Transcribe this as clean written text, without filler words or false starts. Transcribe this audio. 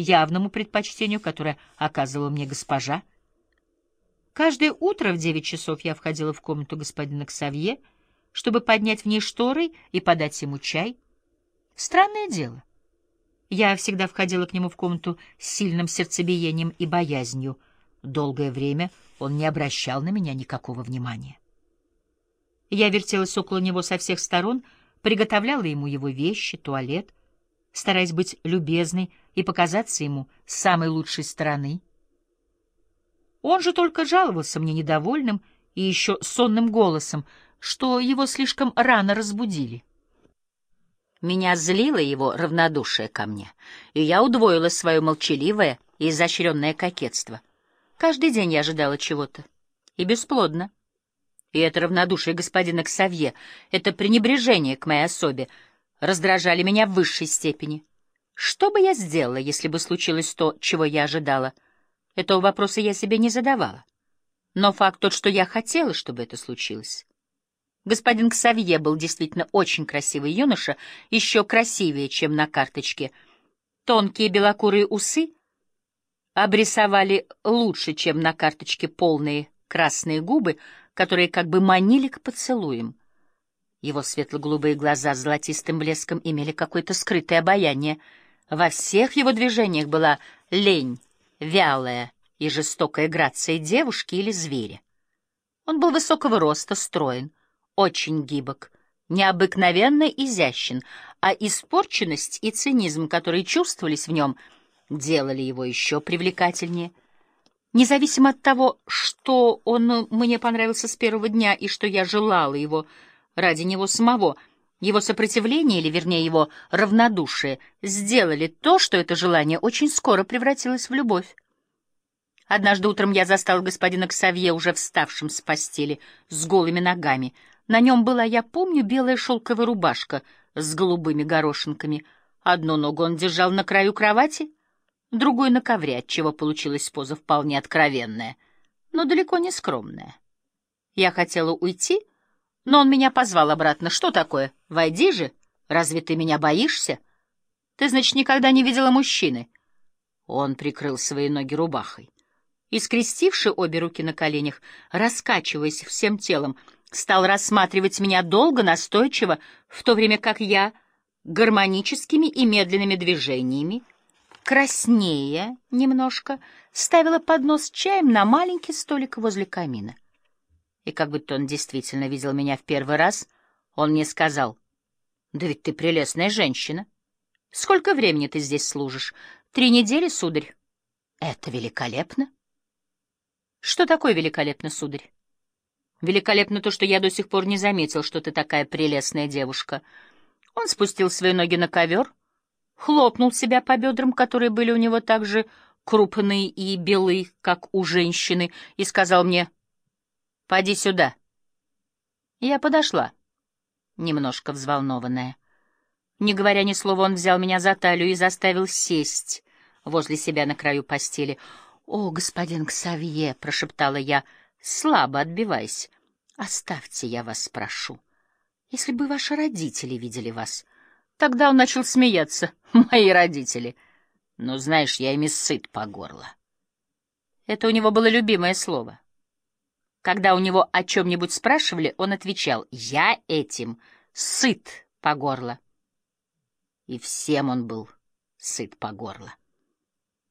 явному предпочтению, которое оказывала мне госпожа. Каждое утро в 9 часов я входила в комнату господина Ксавье, чтобы поднять в ней шторы и подать ему чай. Странное дело. Я всегда входила к нему в комнату с сильным сердцебиением и боязнью. Долгое время он не обращал на меня никакого внимания. Я вертелась около него со всех сторон, приготовляла ему его вещи, туалет, стараясь быть любезной и показаться ему с самой лучшей стороны. Он же только жаловался мне недовольным и еще сонным голосом, что его слишком рано разбудили. Меня злило его равнодушие ко мне, и я удвоила свое молчаливое и изощренное кокетство. Каждый день я ожидала чего-то, и бесплодно. И это равнодушие господина Ксавье, это пренебрежение к моей особе раздражали меня в высшей степени. Что бы я сделала, если бы случилось то, чего я ожидала? Этого вопроса я себе не задавала. Но факт тот, что я хотела, чтобы это случилось. Господин Ксавье был действительно очень красивый юноша, еще красивее, чем на карточке. Тонкие белокурые усы обрисовали лучше, чем на карточке, полные красные губы, которые как бы манили к поцелуям. Его светло-голубые глаза с золотистым блеском имели какое-то скрытое обаяние. Во всех его движениях была лень, вялая и жестокая грация девушки или зверя. Он был высокого роста, строен, очень гибок, необыкновенно изящен, а испорченность и цинизм, которые чувствовались в нем, делали его еще привлекательнее. Независимо от того, что он мне понравился с первого дня и что я желала его ради него самого, его сопротивление, или, вернее, его равнодушие, сделали то, что это желание очень скоро превратилось в любовь. Однажды утром я застала господина Ксавье уже вставшим с постели, с голыми ногами. На нем была, я помню, белая шелковая рубашка с голубыми горошинками. Одну ногу он держал на краю кровати, другую на ковре, отчего получилась поза вполне откровенная, но далеко не скромная. Я хотела уйти, но он меня позвал обратно. «Что такое? Войди же! Разве ты меня боишься? Ты, значит, никогда не видела мужчины?» Он прикрыл свои ноги рубахой и, скрестивши обе руки на коленях, раскачиваясь всем телом, стал рассматривать меня долго, настойчиво, в то время как я гармоническими и медленными движениями, краснея немножко, ставила поднос с чаем на маленький столик возле камина. И как будто он действительно видел меня в первый раз, он мне сказал: «Да ведь ты прелестная женщина. Сколько времени ты здесь служишь? 3 недели, сударь. Это великолепно». «Что такое великолепно, сударь?» «Великолепно то, что я до сих пор не заметил, что ты такая прелестная девушка». Он спустил свои ноги на ковер, хлопнул себя по бедрам, которые были у него так же крупные и белые, как у женщины, и сказал мне: «Поди сюда». Я подошла, немножко взволнованная. Не говоря ни слова, он взял меня за талию и заставил сесть возле себя на краю постели. «О, господин Ксавье», — прошептала я, слабо отбиваясь, — «оставьте, я вас прошу. Если бы ваши родители видели вас...» Тогда он начал смеяться. «Мои родители. Ну, знаешь, я ими сыт по горло». Это у него было любимое слово. Когда у него о чем-нибудь спрашивали, он отвечал: «Я этим сыт по горло». И всем он был сыт по горло.